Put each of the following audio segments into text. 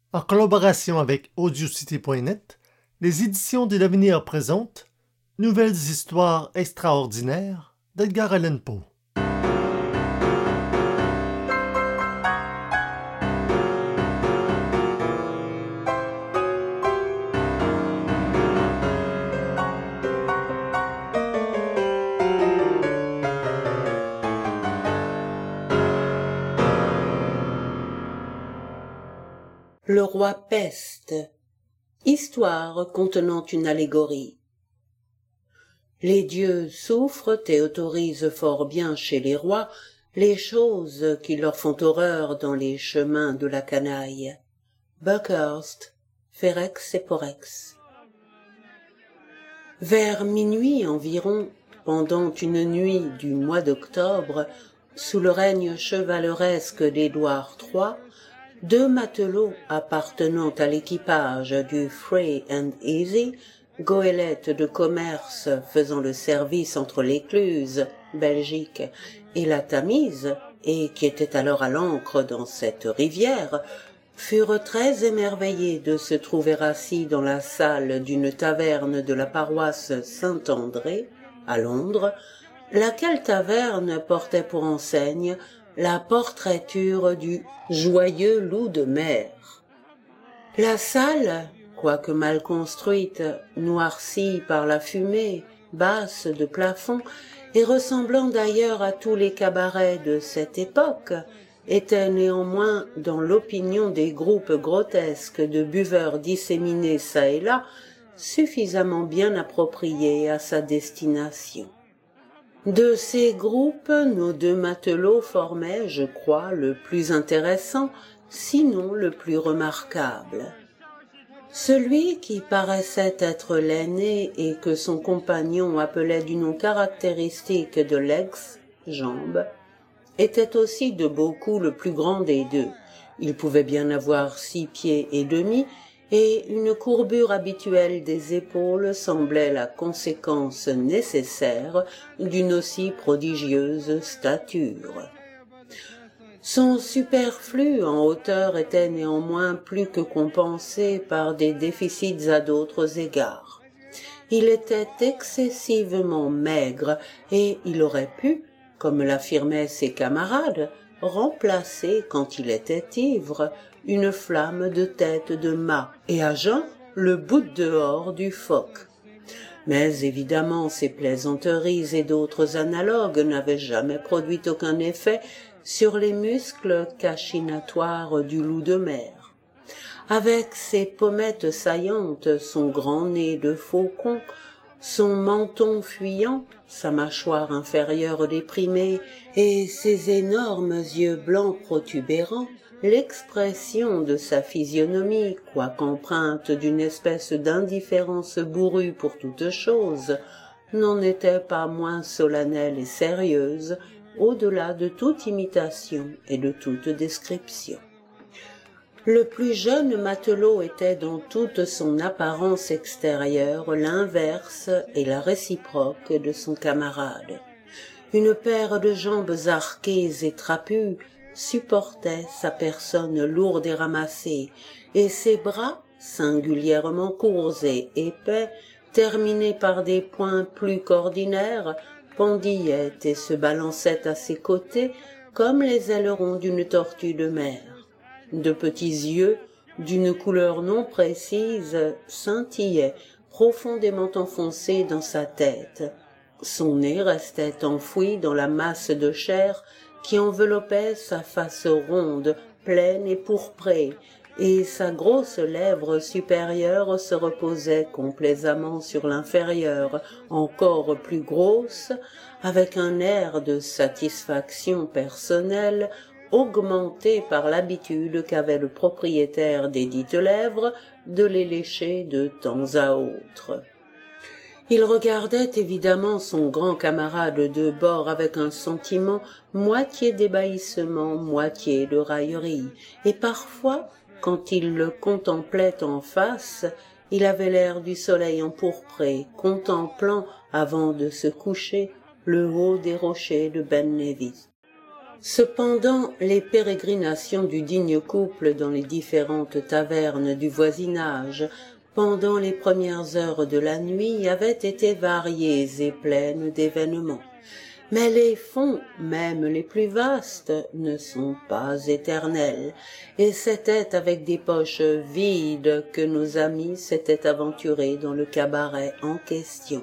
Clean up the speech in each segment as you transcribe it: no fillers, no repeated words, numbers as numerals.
En collaboration avec Audiocité.net, les éditions de l'Avenir présentent Nouvelles histoires extraordinaires d'Edgar Allan Poe. Le roi peste. Histoire contenant une allégorie. Les dieux souffrent et autorisent fort bien chez les rois les choses qui leur font horreur dans les chemins de la canaille. Buckhurst, Ferex et Porrex. Vers minuit environ, pendant une nuit du mois d'octobre, sous le règne chevaleresque d'Édouard III, deux matelots appartenant à l'équipage du Free and Easy, goélette de commerce faisant le service entre l'Écluse, Belgique, et la Tamise, et qui était alors à l'ancre dans cette rivière, furent très émerveillés de se trouver assis dans la salle d'une taverne de la paroisse Saint-André, à Londres, laquelle taverne portait pour enseigne la portraiture du joyeux loup de mer. La salle, quoique mal construite, noircie par la fumée, basse de plafond, et ressemblant d'ailleurs à tous les cabarets de cette époque, était néanmoins, dans l'opinion des groupes grotesques de buveurs disséminés çà et là, suffisamment bien appropriée à sa destination. De ces groupes, nos deux matelots formaient, je crois, le plus intéressant, sinon le plus remarquable. Celui qui paraissait être l'aîné et que son compagnon appelait du nom caractéristique de legs, jambes, était aussi de beaucoup le plus grand des deux. Il pouvait bien avoir 6 pieds et demi, et une courbure habituelle des épaules semblait la conséquence nécessaire d'une aussi prodigieuse stature. Son superflu en hauteur était néanmoins plus que compensé par des déficits à d'autres égards. Il était excessivement maigre et il aurait pu, comme l'affirmaient ses camarades, remplacer, quand il était ivre, une flamme de tête de mât et à jeun le bout de dehors du phoque. Mais évidemment ces plaisanteries et d'autres analogues n'avaient jamais produit aucun effet sur les muscles cachinatoires du loup de mer. Avec ses pommettes saillantes, son grand nez de faucon, son menton fuyant, sa mâchoire inférieure déprimée et ses énormes yeux blancs protubérants, l'expression de sa physionomie, quoique empreinte d'une espèce d'indifférence bourrue pour toute chose, n'en était pas moins solennelle et sérieuse, au-delà de toute imitation et de toute description. Le plus jeune matelot était dans toute son apparence extérieure l'inverse et la réciproque de son camarade. Une paire de jambes arquées et trapues supportait sa personne lourde et ramassée, et ses bras, singulièrement courts et épais, terminés par des poings plus qu'ordinaire, pendillaient et se balançaient à ses côtés comme les ailerons d'une tortue de mer. De petits yeux, d'une couleur non précise, scintillaient, profondément enfoncés dans sa tête. Son nez restait enfoui dans la masse de chair qui enveloppait sa face ronde, pleine et pourprée, et sa grosse lèvre supérieure se reposait complaisamment sur l'inférieure, encore plus grosse, avec un air de satisfaction personnelle augmenté par l'habitude qu'avait le propriétaire des dites lèvres de les lécher de temps à autre. Il regardait évidemment son grand camarade de bord avec un sentiment moitié d'ébahissement, moitié de raillerie, et parfois, quand il le contemplait en face, il avait l'air du soleil empourpré, contemplant, avant de se coucher, le haut des rochers de Ben Nevis. Cependant, les pérégrinations du digne couple dans les différentes tavernes du voisinage pendant les premières heures de la nuit avaient été variées et pleines d'événements. Mais les fonds, même les plus vastes, ne sont pas éternels, et c'était avec des poches vides que nos amis s'étaient aventurés dans le cabaret en question.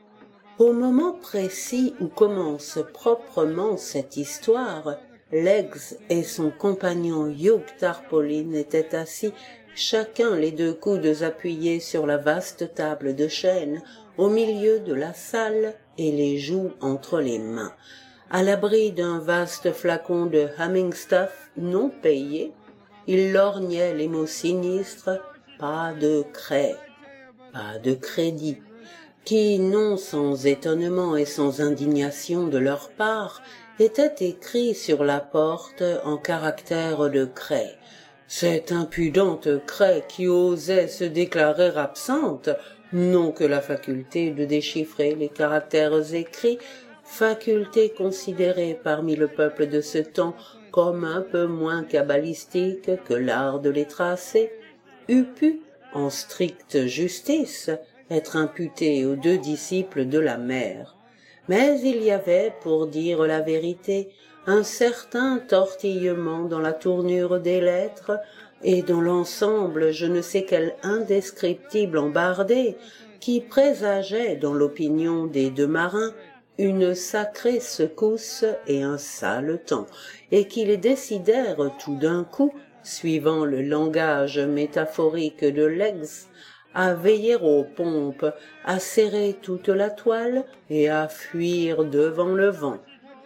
Au moment précis où commence proprement cette histoire, Legs et son compagnon Hugh Tarpaulin étaient assis, chacun les deux coudes appuyés sur la vaste table de chêne, au milieu de la salle et les joues entre les mains. À l'abri d'un vaste flacon de humming stuff non payé, il lorgnait les mots sinistres « pas de craie »,« pas de crédit », qui, non sans étonnement et sans indignation de leur part, étaient écrits sur la porte en caractères de craie. Cette impudente craie qui osait se déclarer absente, non que la faculté de déchiffrer les caractères écrits, faculté considérée parmi le peuple de ce temps comme un peu moins cabalistique que l'art de les tracer, eût pu, en stricte justice, être imputée aux deux disciples de la mère. Mais il y avait, pour dire la vérité, un certain tortillement dans la tournure des lettres, et dans l'ensemble je ne sais quel indescriptible embardé, qui présageait dans l'opinion des deux marins une sacrée secousse et un sale temps, et qui les décidèrent tout d'un coup, suivant le langage métaphorique de Legs, à veiller aux pompes, à serrer toute la toile et à fuir devant le vent.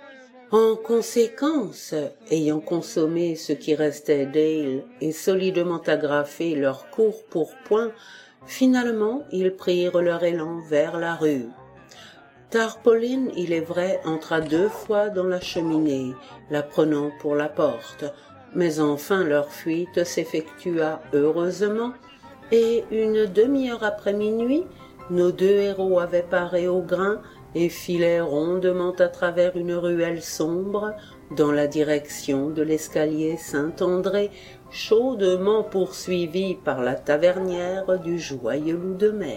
En conséquence, ayant consommé ce qui restait d'ale et solidement agrafé leur court pourpoint, finalement ils prirent leur élan vers la rue. Tarpaulin, il est vrai, entra 2 fois dans la cheminée, la prenant pour la porte, mais enfin leur fuite s'effectua heureusement, et une demi-heure après minuit, nos 2 héros avaient paré au grain et filaient rondement à travers une ruelle sombre dans la direction de l'escalier Saint-André, chaudement poursuivis par la tavernière du Joyeux Loup de Mer.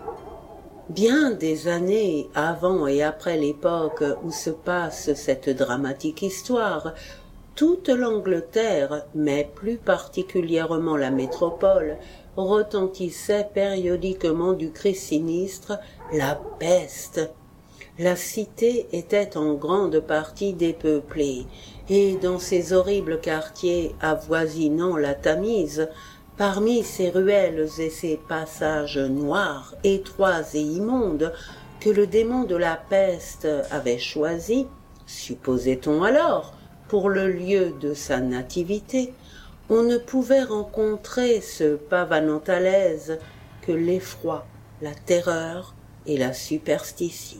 Bien des années avant et après l'époque où se passe cette dramatique histoire, toute l'Angleterre, mais plus particulièrement la métropole, retentissait périodiquement du cri sinistre « la peste ». La cité était en grande partie dépeuplée, et dans ces horribles quartiers avoisinant la Tamise, parmi ces ruelles et ces passages noirs, étroits et immondes, que le démon de la peste avait choisis, supposait-on alors, pour le lieu de sa nativité, on ne pouvait rencontrer se pavanant à l'aise que l'effroi, la terreur et la superstition.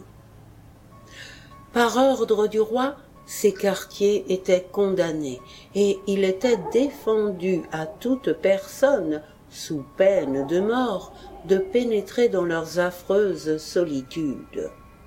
Par ordre du roi, ces quartiers étaient condamnés, et il était défendu à toute personne, sous peine de mort, de pénétrer dans leurs affreuses solitudes.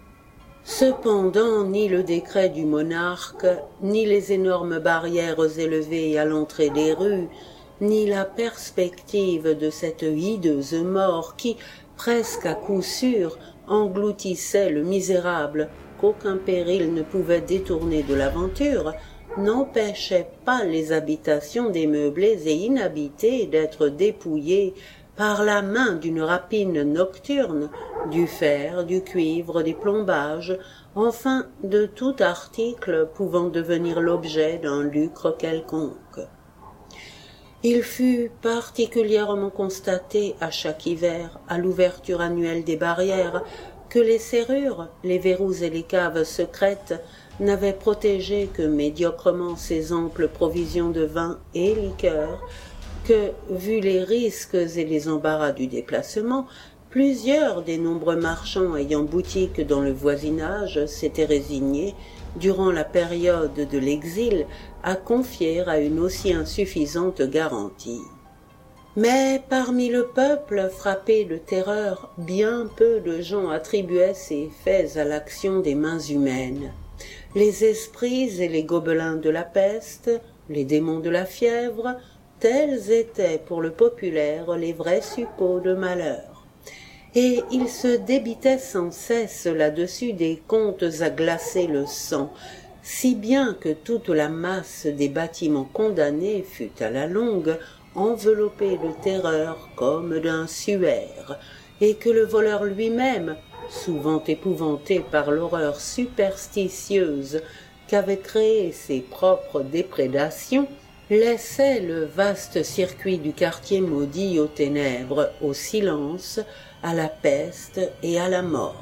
Cependant, ni le décret du monarque, ni les énormes barrières élevées à l'entrée des rues, ni la perspective de cette hideuse mort qui, presque à coup sûr, engloutissait le misérable qu'aucun péril ne pouvait détourner de l'aventure, n'empêchaient pas les habitations démeublées et inhabitées d'être dépouillées par la main d'une rapine nocturne, du fer, du cuivre, des plombages, enfin de tout article pouvant devenir l'objet d'un lucre quelconque. Il fut particulièrement constaté à chaque hiver, à l'ouverture annuelle des barrières, que les serrures, les verrous et les caves secrètes n'avaient protégé que médiocrement ces amples provisions de vin et liqueurs, que, vu les risques et les embarras du déplacement, plusieurs des nombreux marchands ayant boutique dans le voisinage s'étaient résignés, durant la période de l'exil, à confier à une aussi insuffisante garantie. Mais parmi le peuple frappé de terreur, bien peu de gens attribuaient ces faits à l'action des mains humaines. Les esprits et les gobelins de la peste, les démons de la fièvre, tels étaient pour le populaire les vrais suppôts de malheur. Et il se débitait sans cesse là-dessus des contes à glacer le sang, si bien que toute la masse des bâtiments condamnés fut à la longue enveloppée de terreur comme d'un suaire, et que le voleur lui-même, souvent épouvanté par l'horreur superstitieuse qu'avaient créée ses propres déprédations, laissait le vaste circuit du quartier maudit aux ténèbres, au silence, à la peste et à la mort.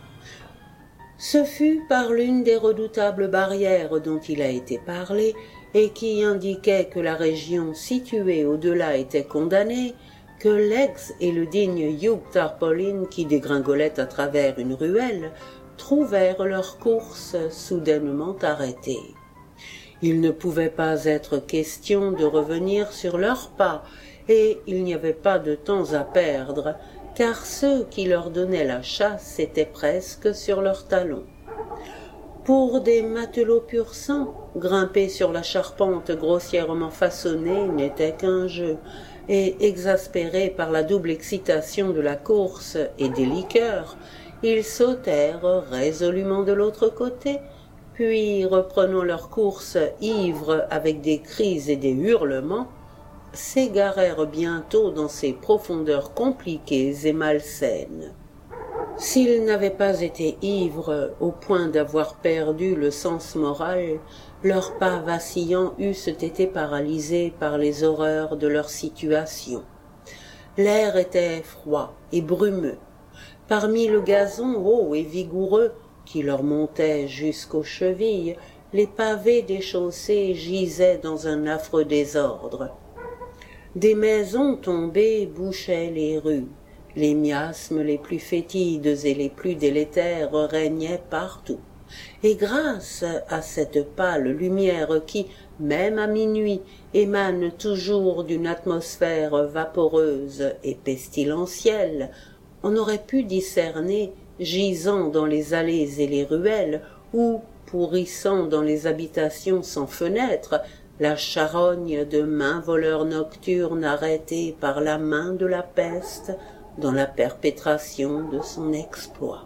Ce fut par l'une des redoutables barrières dont il a été parlé, et qui indiquait que la région située au-delà était condamnée, que Legs et le digne Hugh Tarpaulin, qui dégringolaient à travers une ruelle, trouvèrent leur course soudainement arrêtée. Il ne pouvait pas être question de revenir sur leurs pas, et il n'y avait pas de temps à perdre, car ceux qui leur donnaient la chasse étaient presque sur leurs talons. Pour des matelots pur sang, grimper sur la charpente grossièrement façonnée n'était qu'un jeu, et exaspérés par la double excitation de la course et des liqueurs, ils sautèrent résolument de l'autre côté, puis reprenant leur course ivres avec des cris et des hurlements, s'égarèrent bientôt dans ces profondeurs compliquées et malsaines. S'ils n'avaient pas été ivres au point d'avoir perdu le sens moral, leurs pas vacillants eussent été paralysés par les horreurs de leur situation. L'air était froid et brumeux. Parmi le gazon haut et vigoureux qui leur montait jusqu'aux chevilles, les pavés des chaussées gisaient dans un affreux désordre. Des maisons tombées bouchaient les rues. Les miasmes les plus fétides et les plus délétères régnaient partout. Et grâce à cette pâle lumière qui, même à minuit, émane toujours d'une atmosphère vaporeuse et pestilentielle, on aurait pu discerner, gisant dans les allées et les ruelles, ou pourrissant dans les habitations sans fenêtres, la charogne de maints voleurs nocturnes arrêtés par la main de la peste dans la perpétration de son exploit.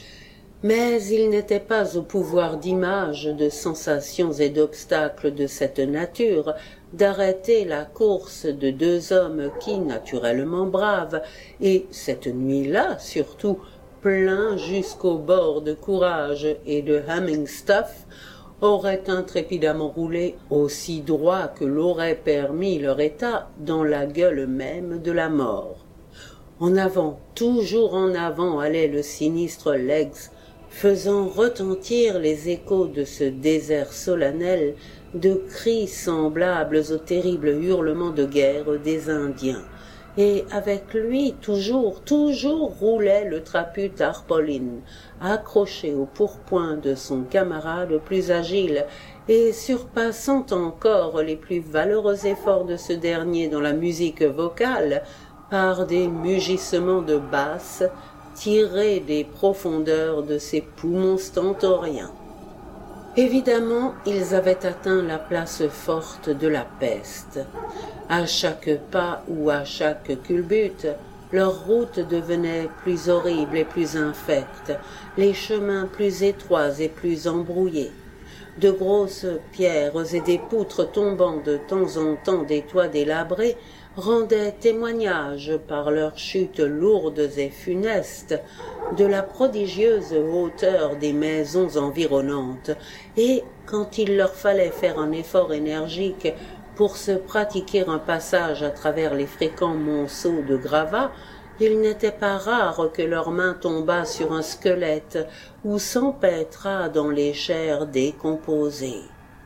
Mais il n'était pas au pouvoir d'images, de sensations et d'obstacles de cette nature d'arrêter la course de deux hommes qui, naturellement braves, et cette nuit-là surtout, pleins jusqu'au bord de courage et de humming stuff, auraient intrépidement roulé, aussi droit que l'aurait permis leur état, dans la gueule même de la mort. En avant, toujours en avant allait le sinistre Legs, faisant retentir les échos de ce désert solennel de cris semblables aux terribles hurlements de guerre des Indiens. Et avec lui, toujours roulait le trapu Tarpaulin, accroché au pourpoint de son camarade plus agile, et surpassant encore les plus valeureux efforts de ce dernier dans la musique vocale, par des mugissements de basse tirés des profondeurs de ses poumons stentoriens. Évidemment, ils avaient atteint la place forte de la peste. À chaque pas ou à chaque culbute, leur route devenait plus horrible et plus infecte, les chemins plus étroits et plus embrouillés. De grosses pierres et des poutres tombant de temps en temps des toits délabrés rendaient témoignage par leurs chutes lourdes et funestes de la prodigieuse hauteur des maisons environnantes, et quand il leur fallait faire un effort énergique pour se pratiquer un passage à travers les fréquents monceaux de gravats, il n'était pas rare que leur main tombât sur un squelette ou s'empêtrât dans les chairs décomposées.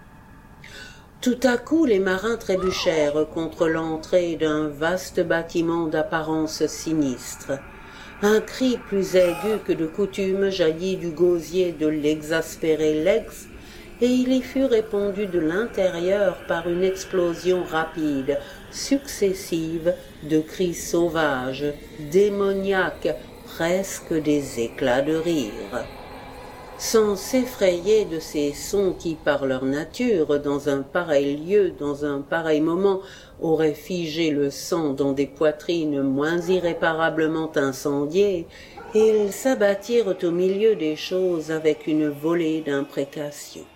Tout à coup, les marins trébuchèrent contre l'entrée d'un vaste bâtiment d'apparence sinistre. Un cri plus aigu que de coutume jaillit du gosier de l'exaspéré Legs, et il y fut répondu de l'intérieur par une explosion rapide, successive, de cris sauvages, démoniaques, presque des éclats de rire. sans s'effrayer de ces sons qui, par leur nature, dans un pareil lieu, dans un pareil moment, auraient figé le sang dans des poitrines moins irréparablement incendiées, ils s'abattirent au milieu des choses avec une volée d'imprécations.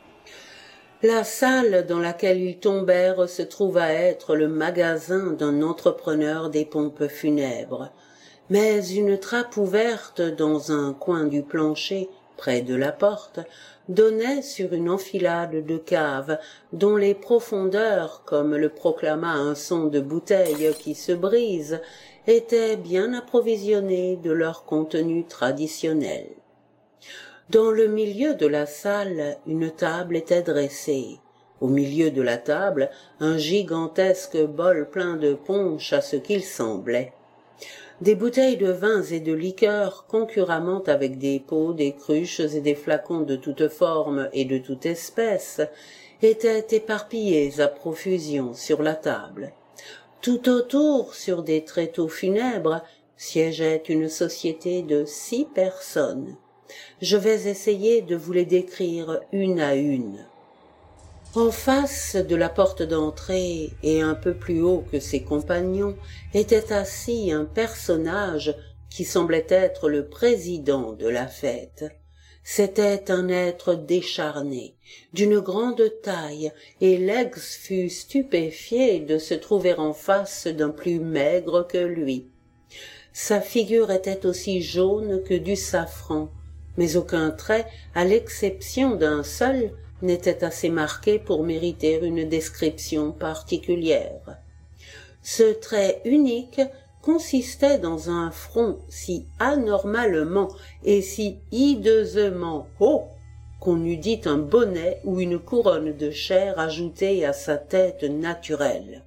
La salle dans laquelle ils tombèrent se trouva être le magasin d'un entrepreneur des pompes funèbres, mais une trappe ouverte dans un coin du plancher, près de la porte, donnait sur une enfilade de caves dont les profondeurs, comme le proclama un son de bouteille qui se brise, étaient bien approvisionnées de leur contenu traditionnel. Dans le milieu de la salle, une table était dressée. Au milieu de la table, un gigantesque bol plein de punch à ce qu'il semblait. Des bouteilles de vins et de liqueurs, concurremment avec des pots, des cruches et des flacons de toutes formes et de toute espèce, étaient éparpillés à profusion sur la table. Tout autour, sur des tréteaux funèbres, siégeait une société de 6 personnes. Je vais essayer de vous les décrire une à une. En face de la porte d'entrée, et un peu plus haut que ses compagnons, était assis un personnage qui semblait être le président de la fête. C'était un être décharné, d'une grande taille, et Legs fut stupéfié de se trouver en face d'un plus maigre que lui. Sa figure était aussi jaune que du safran, mais aucun trait, à l'exception d'un seul, n'était assez marqué pour mériter une description particulière. Ce trait unique consistait dans un front si anormalement et si hideusement haut qu'on eût dit un bonnet ou une couronne de chair ajoutée à sa tête naturelle.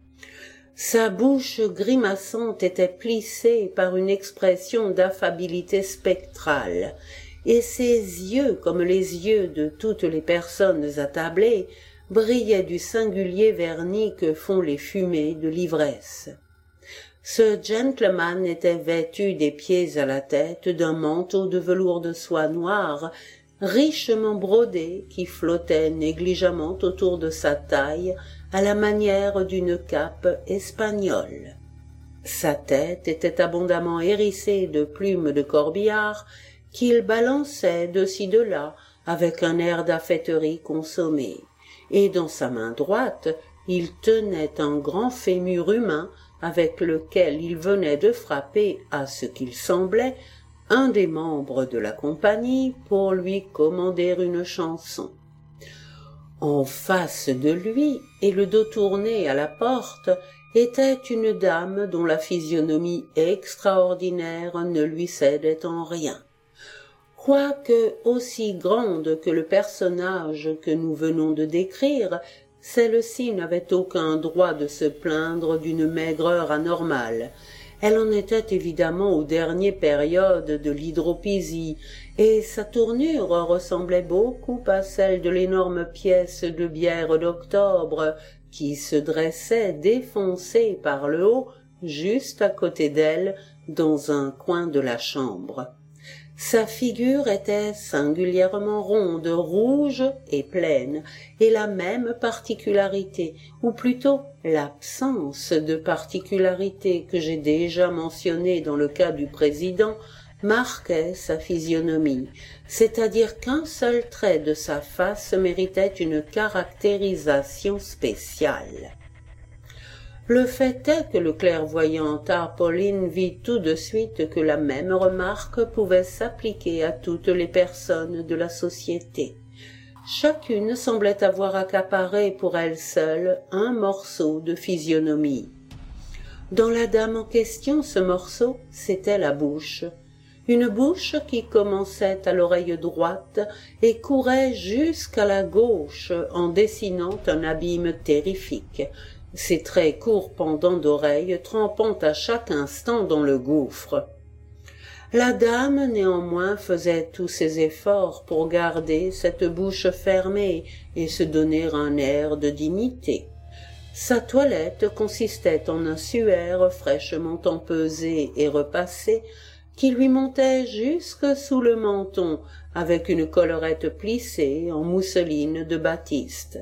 Sa bouche grimaçante était plissée par une expression d'affabilité spectrale, et ses yeux, comme les yeux de toutes les personnes attablées, brillaient du singulier vernis que font les fumées de l'ivresse. Ce gentleman était vêtu des pieds à la tête d'un manteau de velours de soie noire, richement brodé, qui flottait négligemment autour de sa taille à la manière d'une cape espagnole. Sa tête était abondamment hérissée de plumes de corbillard qu'il balançait de ci de là avec un air d'affêterie consommée, et dans sa main droite il tenait un grand fémur humain avec lequel il venait de frapper, à ce qu'il semblait, un des membres de la compagnie pour lui commander une chanson. En face de lui, et le dos tourné à la porte, était une dame dont la physionomie extraordinaire ne lui cédait en rien. Quoique aussi grande que le personnage que nous venons de décrire, celle-ci n'avait aucun droit de se plaindre d'une maigreur anormale. Elle en était évidemment aux dernières périodes de l'hydropésie, et sa tournure ressemblait beaucoup à celle de l'énorme pièce de bière d'octobre qui se dressait défoncée par le haut, juste à côté d'elle, dans un coin de la chambre. Sa figure était singulièrement ronde, rouge et pleine, et la même particularité, ou plutôt l'absence de particularité que j'ai déjà mentionnée dans le cas du président, marquait sa physionomie, c'est-à-dire qu'un seul trait de sa face méritait une caractérisation spéciale. Le fait est que le clairvoyant Tarpaulin vit tout de suite que la même remarque pouvait s'appliquer à toutes les personnes de la société. Chacune semblait avoir accaparé pour elle seule un morceau de physionomie. Dans la dame en question, ce morceau, c'était la bouche. Une bouche qui commençait à l'oreille droite et courait jusqu'à la gauche en dessinant un abîme terrifique, ses très courts pendants d'oreilles trempant à chaque instant dans le gouffre. La dame, néanmoins, faisait tous ses efforts pour garder cette bouche fermée et se donner un air de dignité. Sa toilette consistait en un suaire fraîchement empesé et repassé, qui lui montait jusque sous le menton, avec une collerette plissée en mousseline de batiste.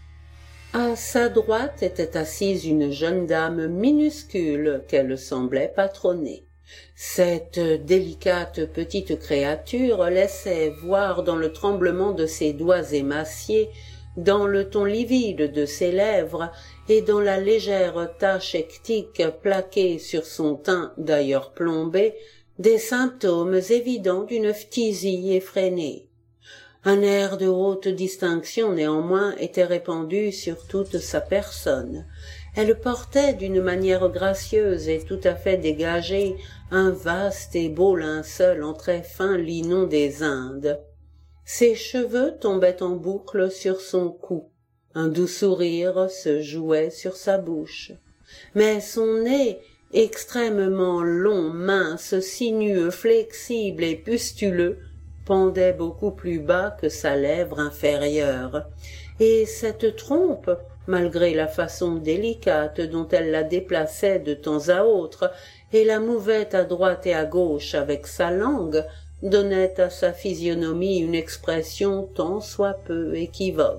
À sa droite était assise une jeune dame minuscule qu'elle semblait patronner. Cette délicate petite créature laissait voir dans le tremblement de ses doigts émaciés, dans le ton livide de ses lèvres et dans la légère tache hectique plaquée sur son teint d'ailleurs plombé, des symptômes évidents d'une phtisie effrénée. Un air de haute distinction néanmoins était répandu sur toute sa personne. Elle portait d'une manière gracieuse et tout à fait dégagée un vaste et beau linceul en très fin linon des Indes. Ses cheveux tombaient en boucles sur son cou. Un doux sourire se jouait sur sa bouche. Mais son nez, extrêmement long, mince, sinueux, flexible et pustuleux, pendait beaucoup plus bas que sa lèvre inférieure, et cette trompe, malgré la façon délicate dont elle la déplaçait de temps à autre et la mouvait à droite et à gauche avec sa langue, donnait à sa physionomie une expression tant soit peu équivoque.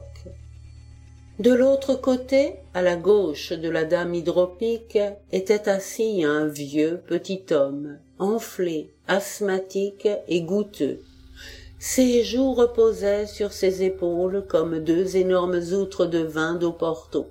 De l'autre côté, à la gauche de la dame hydropique, était assis un vieux petit homme, enflé, asthmatique et goutteux. Ses joues reposaient sur ses épaules comme deux énormes outres de vin d'Oporto.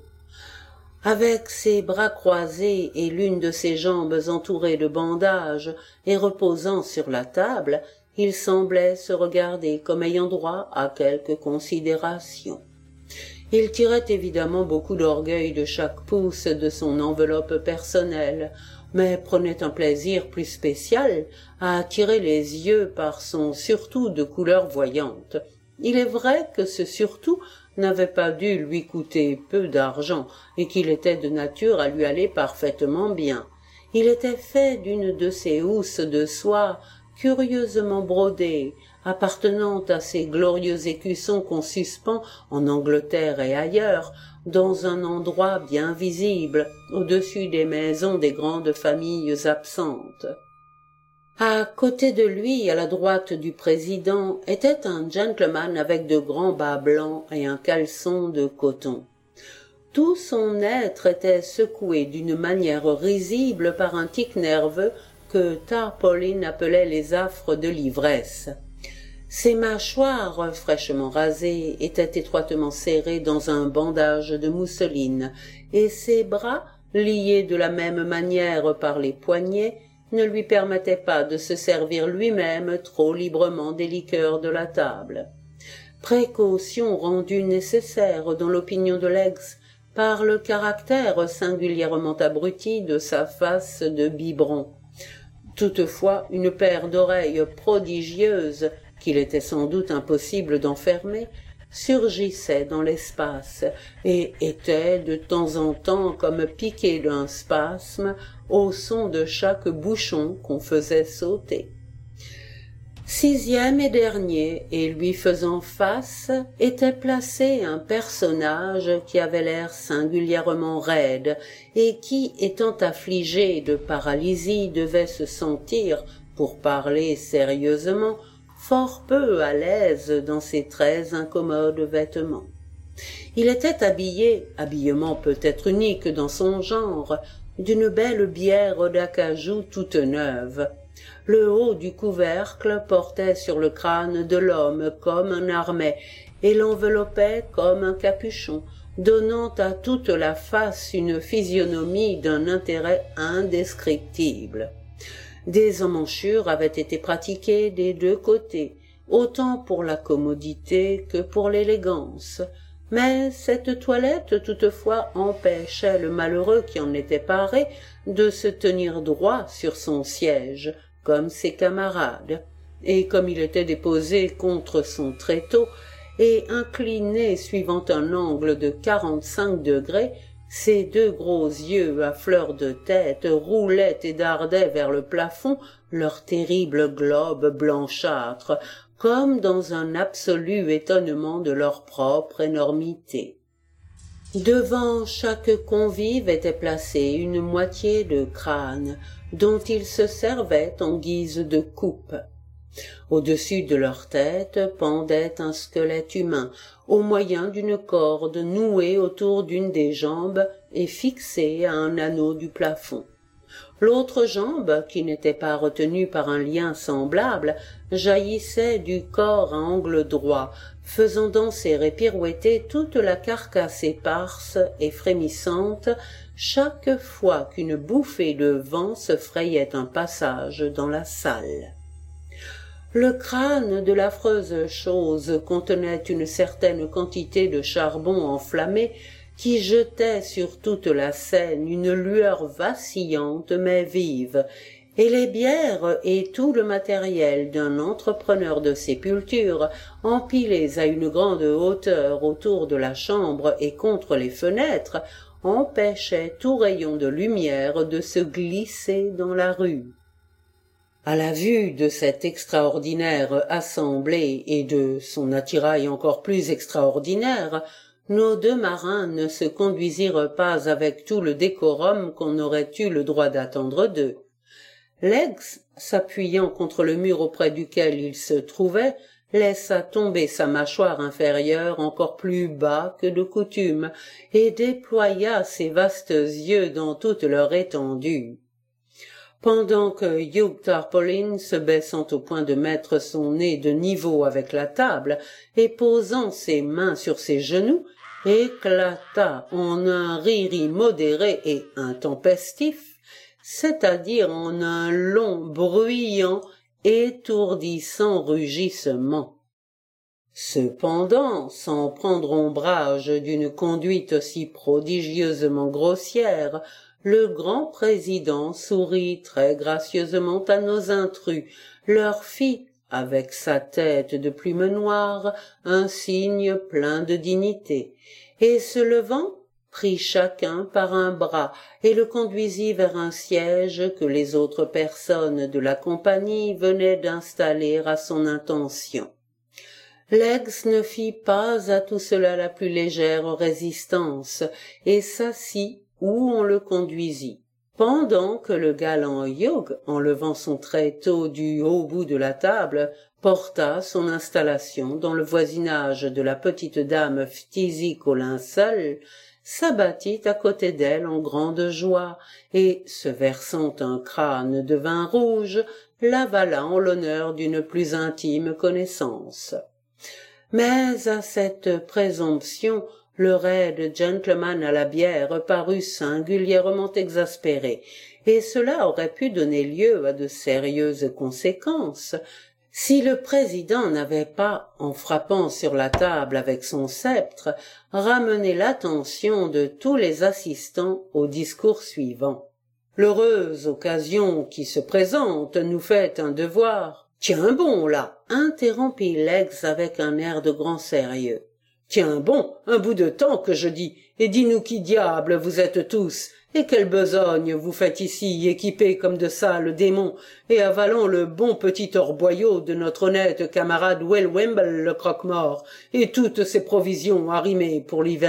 Avec ses bras croisés et l'une de ses jambes entourée de bandages et reposant sur la table, il semblait se regarder comme ayant droit à quelque considération. Il tirait évidemment beaucoup d'orgueil de chaque pouce de son enveloppe personnelle, mais prenait un plaisir plus spécial à attirer les yeux par son surtout de couleur voyante. Il est vrai que ce surtout n'avait pas dû lui coûter peu d'argent et qu'il était de nature à lui aller parfaitement bien. Il était fait d'une de ces housses de soie curieusement brodées, appartenant à ces glorieux écussons qu'on suspend en Angleterre et ailleurs, dans un endroit bien visible, au-dessus des maisons des grandes familles absentes. À côté de lui, à la droite du président, était un gentleman avec de grands bas blancs et un caleçon de coton. Tout son être était secoué d'une manière risible par un tic nerveux que Tarpaulin appelait les affres de l'ivresse. Ses mâchoires, fraîchement rasées, étaient étroitement serrées dans un bandage de mousseline, et ses bras, liés de la même manière par les poignets, ne lui permettaient pas de se servir lui-même trop librement des liqueurs de la table. Précaution rendue nécessaire dans l'opinion de Legge par le caractère singulièrement abruti de sa face de biberon. Toutefois, une paire d'oreilles prodigieuses, qu'il était sans doute impossible d'enfermer, surgissait dans l'espace et était de temps en temps comme piquée d'un spasme au son de chaque bouchon qu'on faisait sauter. Sixième et dernier, et lui faisant face, était placé un personnage qui avait l'air singulièrement raide et qui, étant affligé de paralysie, devait se sentir, pour parler sérieusement, fort peu à l'aise dans ses très incommodes vêtements. Il était habillé, habillement peut-être unique dans son genre, d'une belle bière d'acajou toute neuve. Le haut du couvercle portait sur le crâne de l'homme comme un harnais et l'enveloppait comme un capuchon, donnant à toute la face une physionomie d'un intérêt indescriptible. Des emmanchures avaient été pratiquées des deux côtés, autant pour la commodité que pour l'élégance, mais cette toilette toutefois empêchait le malheureux qui en était paré de se tenir droit sur son siège, comme ses camarades, et comme il était déposé contre son tréteau et incliné suivant un angle de 45 degrés, ses deux gros yeux à fleur de tête roulaient et dardaient vers le plafond leurs terribles globes blanchâtres, comme dans un absolu étonnement de leur propre énormité. Devant chaque convive était placée une moitié de crâne, dont ils se servaient en guise de coupe. Au-dessus de leur tête pendait un squelette humain, au moyen d'une corde nouée autour d'une des jambes et fixée à un anneau du plafond. L'autre jambe, qui n'était pas retenue par un lien semblable, jaillissait du corps à angle droit, faisant danser et pirouetter toute la carcasse éparse et frémissante chaque fois qu'une bouffée de vent se frayait un passage dans la salle. Le crâne de l'affreuse chose contenait une certaine quantité de charbon enflammé qui jetait sur toute la scène une lueur vacillante mais vive, et les bières et tout le matériel d'un entrepreneur de sépulture, empilés à une grande hauteur autour de la chambre et contre les fenêtres, empêchaient tout rayon de lumière de se glisser dans la rue. À la vue de cette extraordinaire assemblée et de son attirail encore plus extraordinaire, nos deux marins ne se conduisirent pas avec tout le décorum qu'on aurait eu le droit d'attendre d'eux. Legs, s'appuyant contre le mur auprès duquel il se trouvait, laissa tomber sa mâchoire inférieure encore plus bas que de coutume et déploya ses vastes yeux dans toute leur étendue. Pendant que Hugh Tarpaulin, se baissant au point de mettre son nez de niveau avec la table et posant ses mains sur ses genoux, éclata en un rire immodéré et intempestif, c'est-à-dire en un long, bruyant, étourdissant rugissement. Cependant, sans prendre ombrage d'une conduite aussi prodigieusement grossière, le grand président sourit très gracieusement à nos intrus, leur fit, avec sa tête de plume noire, un signe plein de dignité, et se levant, prit chacun par un bras et le conduisit vers un siège que les autres personnes de la compagnie venaient d'installer à son intention. Legs ne fit pas à tout cela la plus légère résistance, et s'assit où on le conduisit, pendant que le galant Hugh, en levant son tréteau du haut bout de la table, porta son installation dans le voisinage de la petite dame phthisique au linceul, s'abattit à côté d'elle en grande joie, et, se versant un crâne de vin rouge, l'avala en l'honneur d'une plus intime connaissance. Mais à cette présomption, le raide gentleman à la bière parut singulièrement exaspéré, et cela aurait pu donner lieu à de sérieuses conséquences, si le président n'avait pas, en frappant sur la table avec son sceptre, ramené l'attention de tous les assistants au discours suivant. L'heureuse occasion qui se présente nous fait un devoir. « Tiens bon, là !» interrompit Legs avec un air de grand sérieux. « Tiens bon, un bout de temps que je dis, et dis-nous qui diable vous êtes tous, et quelle besogne vous faites ici, équipés comme de sales démons, et avalant le bon petit orboyau de notre honnête camarade Will Wimble le croque-mort, et toutes ses provisions arrimées pour l'hiver. »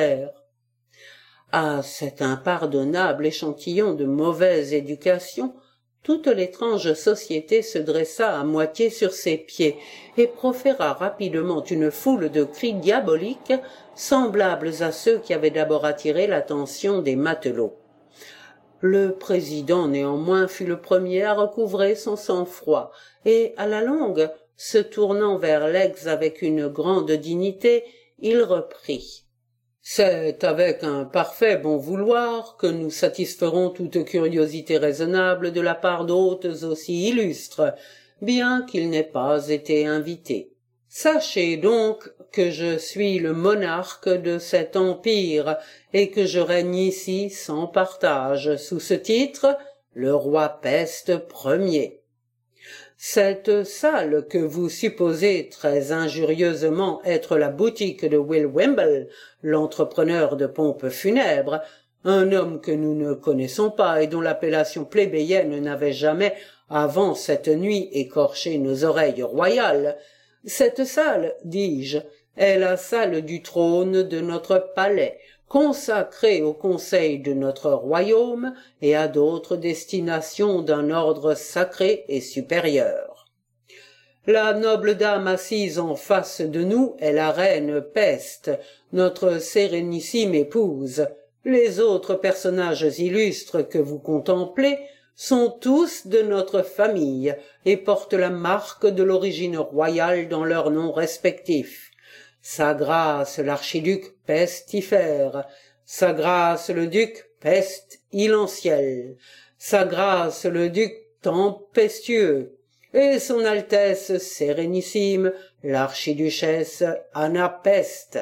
À cet impardonnable échantillon de mauvaise éducation, toute l'étrange société se dressa à moitié sur ses pieds et proféra rapidement une foule de cris diaboliques semblables à ceux qui avaient d'abord attiré l'attention des matelots. Le président néanmoins fut le premier à recouvrer son sang-froid et, à la longue, se tournant vers Legs avec une grande dignité, il reprit. C'est avec un parfait bon vouloir que nous satisferons toute curiosité raisonnable de la part d'hôtes aussi illustres, bien qu'ils n'aient pas été invités. Sachez donc que je suis le monarque de cet empire et que je règne ici sans partage, sous ce titre, le roi Peste Ier. Cette salle que vous supposez très injurieusement être la boutique de Will Wimble, l'entrepreneur de pompes funèbres, un homme que nous ne connaissons pas et dont l'appellation plébéienne n'avait jamais, avant cette nuit, écorché nos oreilles royales, cette salle, dis-je, est la salle du trône de notre palais, consacrés au conseil de notre royaume et à d'autres destinations d'un ordre sacré et supérieur. La noble dame assise en face de nous est la reine Peste, notre sérénissime épouse. Les autres personnages illustres que vous contemplez sont tous de notre famille et portent la marque de l'origine royale dans leurs noms respectifs. Sa grâce l'archiduc pestifère, sa grâce le duc pestilentiel, sa grâce le duc tempestueux, et son Altesse sérénissime l'archiduchesse Anapeste.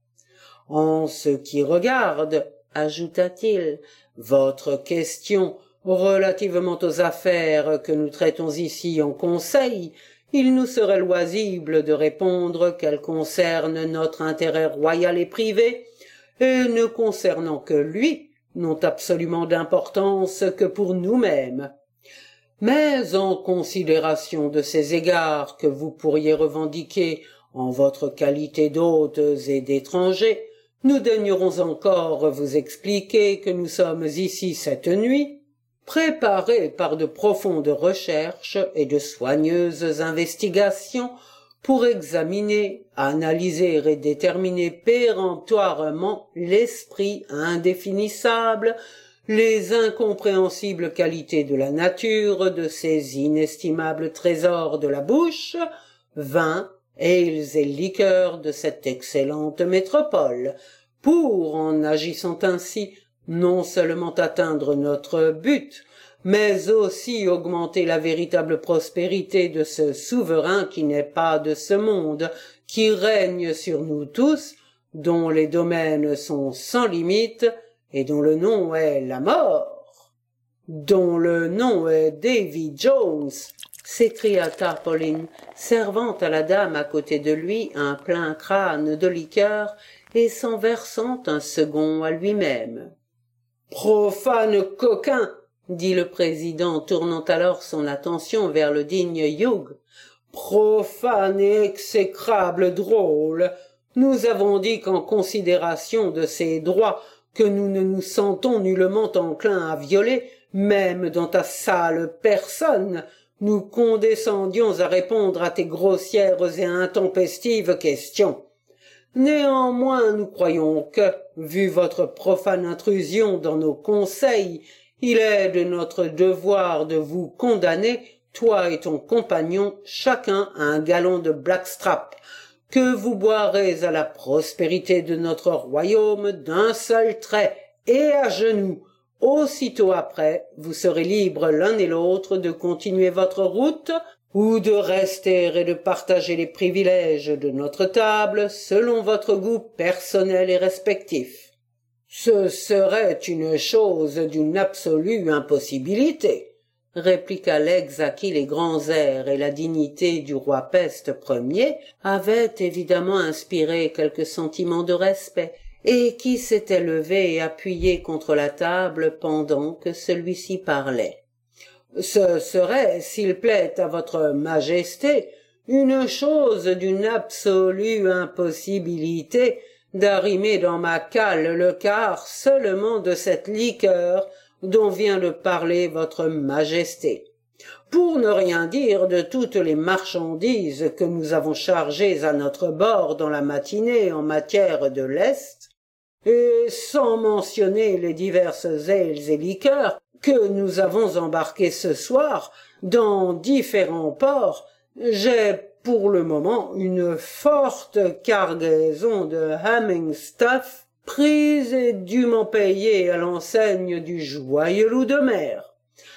En ce qui regarde, ajouta-t-il, votre question relativement aux affaires que nous traitons ici en conseil, il nous serait loisible de répondre qu'elles concernent notre intérêt royal et privé, et ne concernant que lui, n'ont absolument d'importance que pour nous-mêmes. Mais en considération de ces égards que vous pourriez revendiquer en votre qualité d'hôtes et d'étrangers, nous daignerons encore vous expliquer que nous sommes ici cette nuit, préparés par de profondes recherches et de soigneuses investigations pour examiner, analyser et déterminer péremptoirement l'esprit indéfinissable, les incompréhensibles qualités de la nature, de ces inestimables trésors de la bouche, vins, ales et liqueurs de cette excellente métropole, pour, en agissant ainsi, non seulement atteindre notre but, mais aussi augmenter la véritable prospérité de ce souverain qui n'est pas de ce monde, qui règne sur nous tous, dont les domaines sont sans limite, et dont le nom est la mort, dont le nom est Davy Jones, s'écria Tarpaulin, servant à la dame à côté de lui un plein crâne de liqueur et s'en versant un second à lui-même. « Profane coquin !» dit le président, tournant alors son attention vers le digne Hugh. « Profane et exécrable drôle ! Nous avons dit qu'en considération de ces droits que nous ne nous sentons nullement enclins à violer, même dans ta sale personne, nous condescendions à répondre à tes grossières et intempestives questions. Néanmoins, nous croyons que, vu votre profane intrusion dans nos conseils, il est de notre devoir de vous condamner, toi et ton compagnon, chacun à un gallon de blackstrap, que vous boirez à la prospérité de notre royaume d'un seul trait et à genoux. Aussitôt après, vous serez libres l'un et l'autre de continuer votre route ou de rester et de partager les privilèges de notre table selon votre goût personnel et respectif. Ce serait une chose d'une absolue impossibilité, répliqua Legs à qui les grands airs et la dignité du roi Peste Ier avaient évidemment inspiré quelque sentiment de respect, et qui s'était levé et appuyé contre la table pendant que celui-ci parlait. Ce serait, s'il plaît à votre majesté, une chose d'une absolue impossibilité d'arrimer dans ma cale le quart seulement de cette liqueur dont vient de parler votre majesté, pour ne rien dire de toutes les marchandises que nous avons chargées à notre bord dans la matinée en matière de lest, et sans mentionner les diverses ailes et liqueurs que nous avons embarquées ce soir dans différents ports, j'ai pour le moment une forte cargaison de Hamming Stuff prise et dûment payée à l'enseigne du joyeux loup de mer.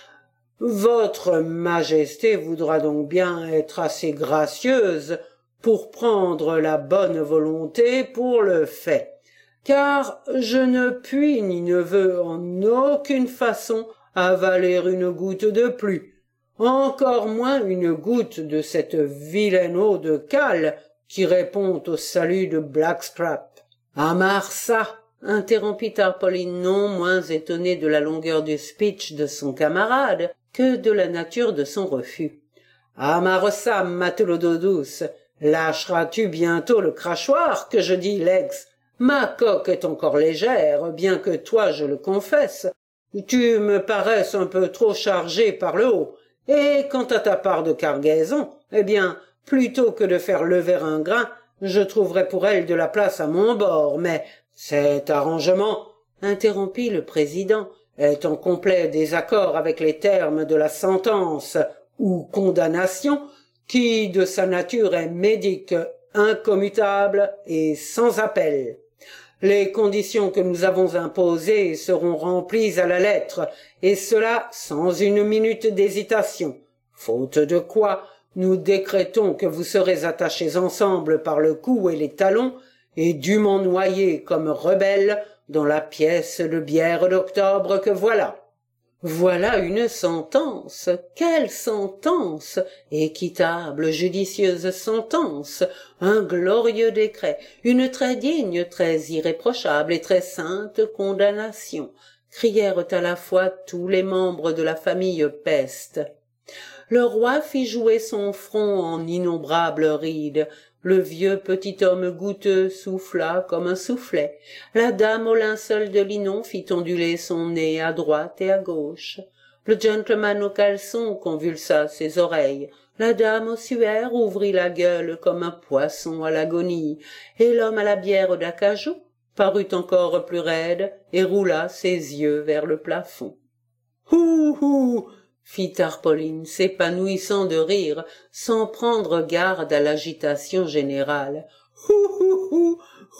Votre majesté voudra donc bien être assez gracieuse pour prendre la bonne volonté pour le fait, car je ne puis ni ne veux en aucune façon avaler une goutte de plus, encore moins une goutte de cette vilaine eau de cale qui répond au salut de Blackstrap. « Amar ça !» interrompit Tarpaulin, non moins étonné de la longueur du speech de son camarade que de la nature de son refus. « Amar ça, matelot d'eau douce, lâcheras-tu bientôt le crachoir que je dis, Legs? Ma coque est encore légère, bien que toi je le confesse. Tu me paraisses un peu trop chargé par le haut. Et quant à ta part de cargaison, eh bien, plutôt que de faire lever un grain, je trouverai pour elle de la place à mon bord, mais cet arrangement, interrompit le président, est en complet désaccord avec les termes de la sentence ou condamnation, qui de sa nature est médique, incommutable et sans appel. Les conditions que nous avons imposées seront remplies à la lettre, et cela sans une minute d'hésitation, faute de quoi nous décrétons que vous serez attachés ensemble par le cou et les talons, et dûment noyés comme rebelles dans la pièce de bière d'octobre que voilà. Voilà une sentence, quelle sentence, équitable, judicieuse sentence, un glorieux décret, une très digne, très irréprochable et très sainte condamnation, crièrent à la fois tous les membres de la famille Peste. Le roi fit jouer son front en innombrables rides, le vieux petit homme goutteux souffla comme un soufflet, la dame au linceul de linon fit onduler son nez à droite et à gauche, le gentleman au caleçon convulsa ses oreilles, la dame au suaire ouvrit la gueule comme un poisson à l'agonie, et l'homme à la bière d'acajou parut encore plus raide et roula ses yeux vers le plafond. Hou hou, fit Tarpaulin, s'épanouissant de rire, sans prendre garde à l'agitation générale. Hou,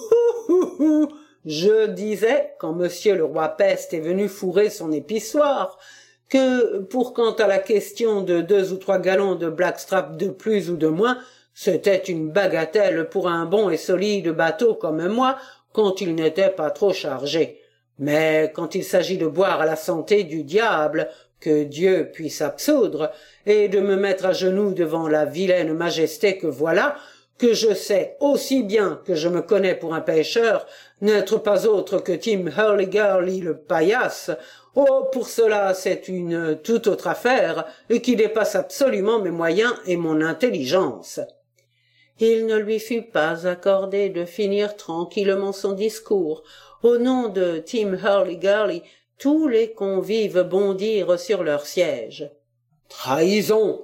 je disais, quand monsieur le roi Peste est venu fourrer son épissoir, que, pour quant à la question de 2 ou 3 gallons de blackstrap de plus ou de moins, c'était une bagatelle pour un bon et solide bateau comme moi, quand il n'était pas trop chargé. Mais quand il s'agit de boire à la santé du diable, que Dieu puisse absoudre, et de me mettre à genoux devant la vilaine majesté que voilà, que je sais aussi bien que je me connais pour un pêcheur, n'être pas autre que Tim Hurlygurly le paillasse, oh, pour cela c'est une toute autre affaire, et qui dépasse absolument mes moyens et mon intelligence. Il ne lui fut pas accordé de finir tranquillement son discours. Au nom de Tim Hurlygurly, tous les convives bondirent sur leurs sièges. « Trahison !»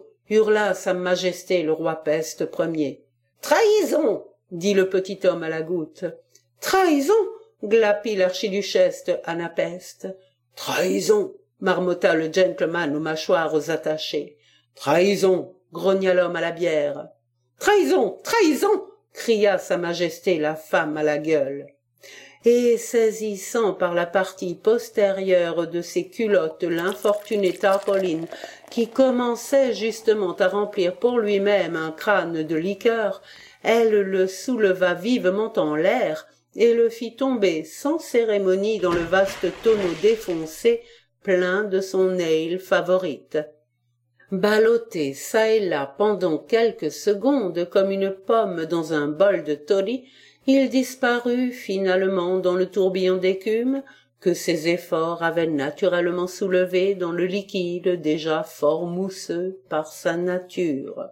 hurla sa majesté le roi Peste Ier. « Trahison !» dit le petit homme à la goutte. « Trahison !» glapit l'archiduchesse Anna Peste. « Trahison !» marmotta le gentleman aux mâchoires attachées. « Trahison !» grogna l'homme à la bière. « Trahison ! Trahison !» cria sa majesté la femme à la gueule. Et saisissant par la partie postérieure de ses culottes l'infortuné Tarpaulin, qui commençait justement à remplir pour lui-même un crâne de liqueur, elle le souleva vivement en l'air et le fit tomber sans cérémonie dans le vaste tonneau défoncé plein de son ale favorite. Ballotté çà et là pendant quelques secondes comme une pomme dans un bol de toddy, il disparut finalement dans le tourbillon d'écume que ses efforts avaient naturellement soulevé dans le liquide déjà fort mousseux par sa nature.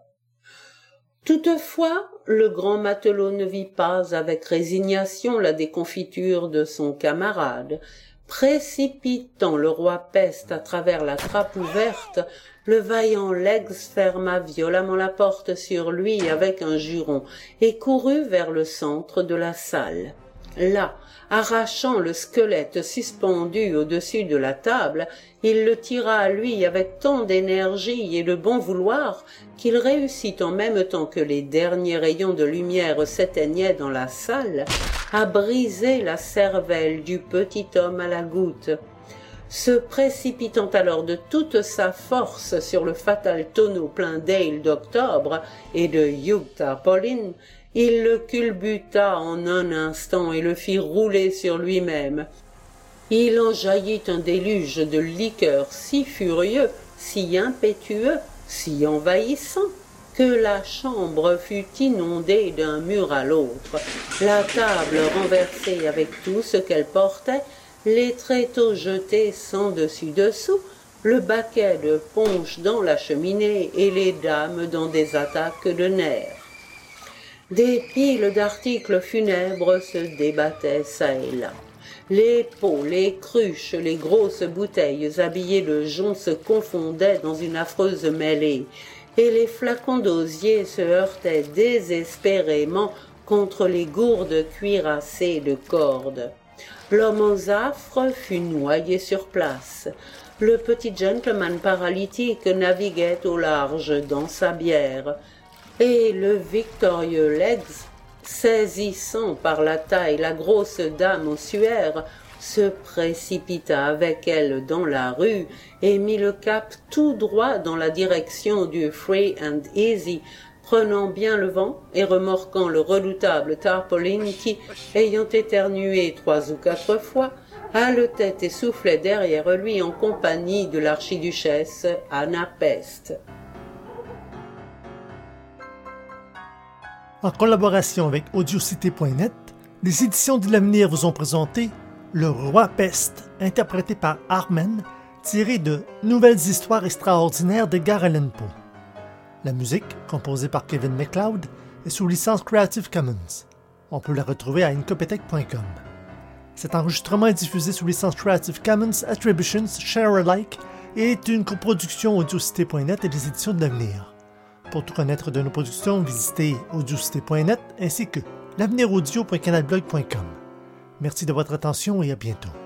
Toutefois, le grand matelot ne vit pas avec résignation la déconfiture de son camarade. Précipitant le roi Peste à travers la trappe ouverte, le vaillant Leggs ferma violemment la porte sur lui avec un juron et courut vers le centre de la salle. Là, arrachant le squelette suspendu au-dessus de la table, il le tira à lui avec tant d'énergie et de bon vouloir qu'il réussit en même temps que les derniers rayons de lumière s'éteignaient dans la salle à briser la cervelle du petit homme à la goutte. Se précipitant alors de toute sa force sur le fatal tonneau plein d'ale d'octobre et de Hugh Tarpaulin, il le culbuta en un instant et le fit rouler sur lui-même. Il en jaillit un déluge de liqueur si furieux, si impétueux, si envahissant, que la chambre fut inondée d'un mur à l'autre, la table renversée avec tout ce qu'elle portait, les tréteaux jetés sans dessus-dessous, le baquet de punch dans la cheminée et les dames dans des attaques de nerfs. Des piles d'articles funèbres se débattaient çà et là. Les pots, les cruches, les grosses bouteilles habillées de jonc se confondaient dans une affreuse mêlée, et les flacons d'osier se heurtaient désespérément contre les gourdes cuirassées de cordes. L'homme aux affres fut noyé sur place. Le petit gentleman paralytique naviguait au large dans sa bière, et le victorieux Legs, saisissant par la taille la grosse dame ossuaire, se précipita avec elle dans la rue et mit le cap tout droit dans la direction du Free and Easy, prenant bien le vent et remorquant le redoutable Tarpaulin qui, ayant éternué 3 ou 4 fois, haletait et soufflait derrière lui en compagnie de l'archiduchesse Anna Pest. En collaboration avec Audiocité.net, les éditions de l'Avenir vous ont présenté Le Roi Peste, interprété par Armen, tiré de Nouvelles histoires extraordinaires d'Edgar Allan Poe. La musique, composée par Kevin MacLeod, est sous licence Creative Commons. On peut la retrouver à incopetech.com. Cet enregistrement est diffusé sous licence Creative Commons Attributions Share Alike et est une coproduction Audiocité.net et les éditions de l'Avenir. Pour tout connaître de nos productions, visitez audiocité.net ainsi que l'aveniraudio.canalblog.com. Merci de votre attention et à bientôt.